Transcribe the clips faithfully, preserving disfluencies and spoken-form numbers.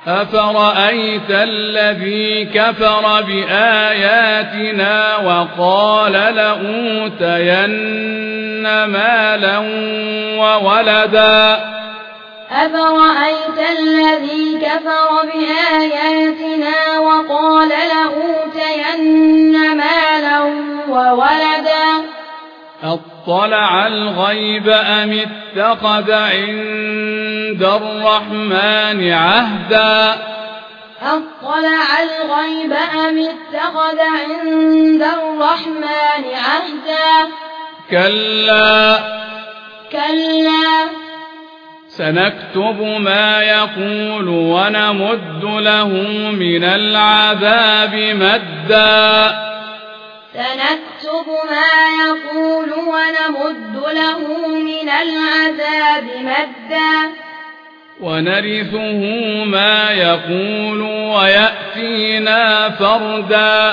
أفرأيت الذي كفر بآياتنا وقال لأوتين مالا وولدا أفرأيت الذي كفر بآياتنا وقال لأوتين مالا وولدا أطلع الغيب أم اتخذ عند الرحمن عهدا أطلع الغيب أم اتخذ عند الرحمن عهدا كلا كلا سنكتب ما يقول ونمد له من العذاب مدا سنكتب ما يقول ونمد له من العذاب مدا ونرثه ما يقول ويأتينا فردا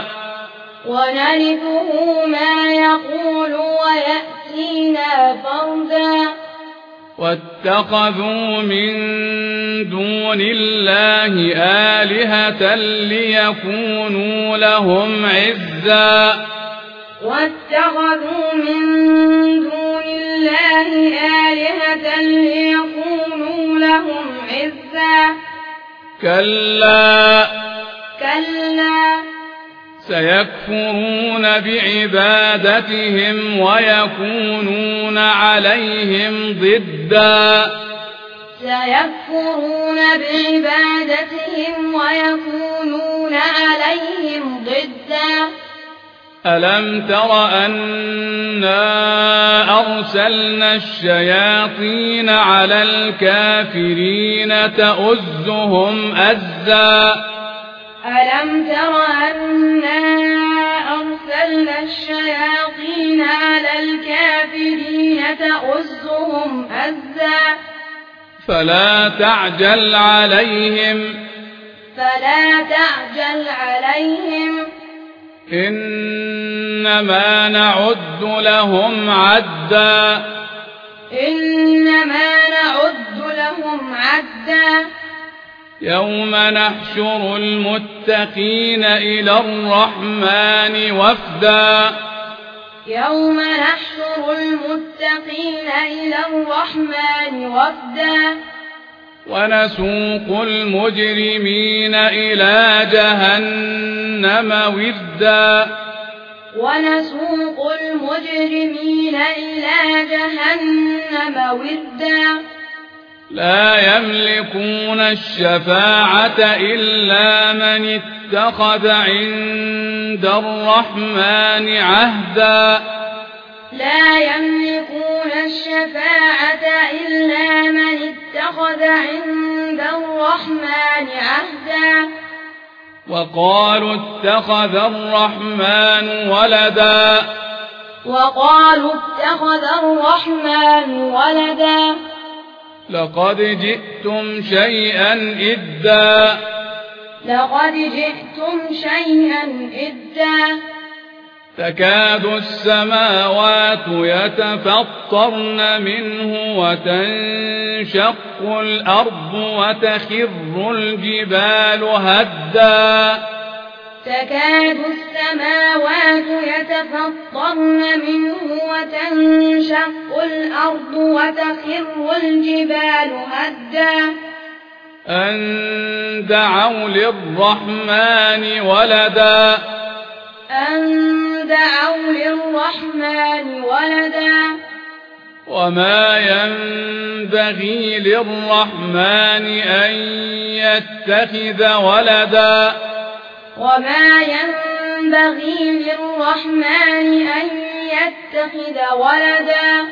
ونرثه ما يقول ويأتينا فردا واتخذوا من دون الله آلهة ليكونوا لهم عزا واتخذوا من دون الله آلهة ليكونوا لهم عزا كلا كلا سيكفرون بعبادتهم ويكونون عليهم ضدا سيكفرون بعبادتهم ويكونون عليهم ضدا ألم تر أنا أرسلنا الشياطين على الكافرين تؤزهم أزا ألم تر أنا أرسلنا الشياطين على الكافرين تؤزهم أزا فلا تعجل عليهم فلا تعجل عليهم إنما نعد لهم عدا إنما نعد لهم عدا يوم نحشر المتقين إلى الرحمن وفدا يوم نحشر المتقين إلى الرحمن وفدا ونسوق المجرمين إلى جهنم وردا ونسوق المجرمين إلى جهنم وردا لا يملكون الشفاعة إلا من اتخذ عند الرحمن عهدا لا يملكون الشفاعة إلا من اتخذ عند الرحمن عهدا وقالوا اتخذ الرحمن ولدا وقالوا اتخذ الرحمن ولدا لقد جئتم شيئا إدا لقد جئتم شيئا إدا تكاد السماوات يتفطرن منه وتنشق الأرض وتخر الجبال هدا تكاد السماوات يتفطرن منه وتنشق الأرض وتخر الجبال هدا أن دعوا للرحمن ولدا أن دعوا للرحمن ولدا وما ينبغي للرحمن أن يتخذ ولدا وما ينبغي للرحمن أن يتخذ ولدا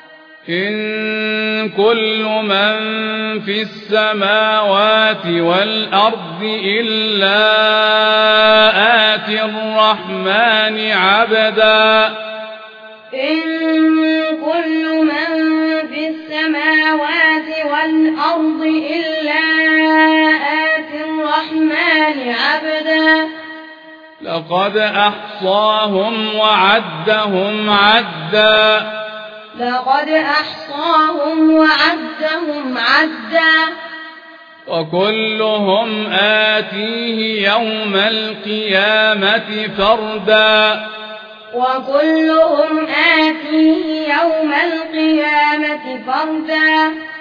إن كل من في السماوات والأرض إلا آتي الرحمن عبدا إن كل من في السماوات والأرض إلا آتي الرحمن عبدا لقد أحصاهم وعدهم عدا لقد أحصاهم وعدهم عدا وكلهم آتيه يوم القيامة فردا وكلهم آتيه يوم القيامة فردا